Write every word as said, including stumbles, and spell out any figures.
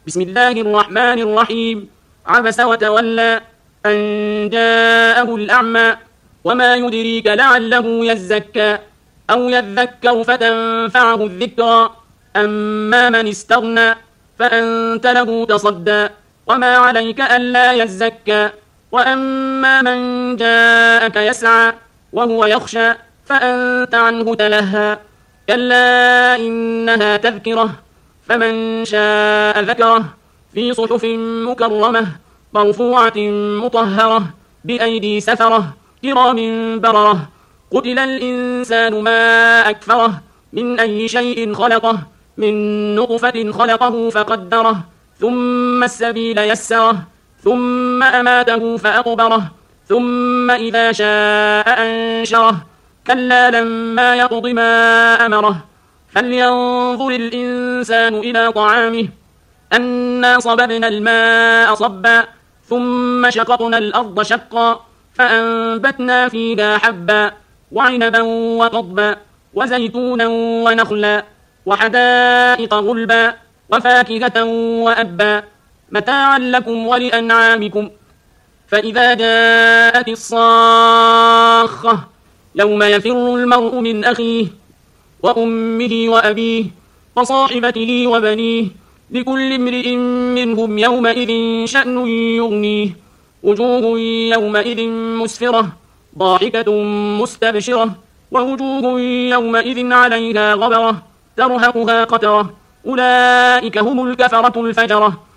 بسم الله الرحمن الرحيم. عبس وتولى أن جاءه الأعمى وما يدريك لعله يزكى أو يذكر فتنفعه الذكرى أما من استغنى فأنت له تصدى وما عليك ألا يزكى وأما من جاءك يسعى وهو يخشى فأنت عنه تلهى كلا إنها تذكرة فمن شاء ذكره في صحف مكرمة مرفوعة مطهرة بأيدي سفرة كرام بررة قتل الإنسان ما أكفره من أي شيء خلقه من نطفة خلقه فقدره ثم السبيل يسره ثم أماته فأقبره ثم إذا شاء أنشره كلا لما يقض ما أمره فلينظر الإنسان إلى طعامه أنا صببنا الماء صبا ثم شققنا الأرض شقا فأنبتنا فيها حبا وعنبا وقضبا وزيتونا ونخلا وحدائق غلبا وفاكهة وأبا متاعا لكم ولأنعامكم فإذا جاءت الصاخة يوم يفر المرء من أخيه وأمه وأبيه وصاحبته وبنيه لكل امرئ منهم يومئذ شأن يغنيه وجوه يومئذ مسفرة ضاحكة مستبشرة ووجوه يومئذ عليها غبرة ترهقها قترة أولئك هم الكفرة الفجرة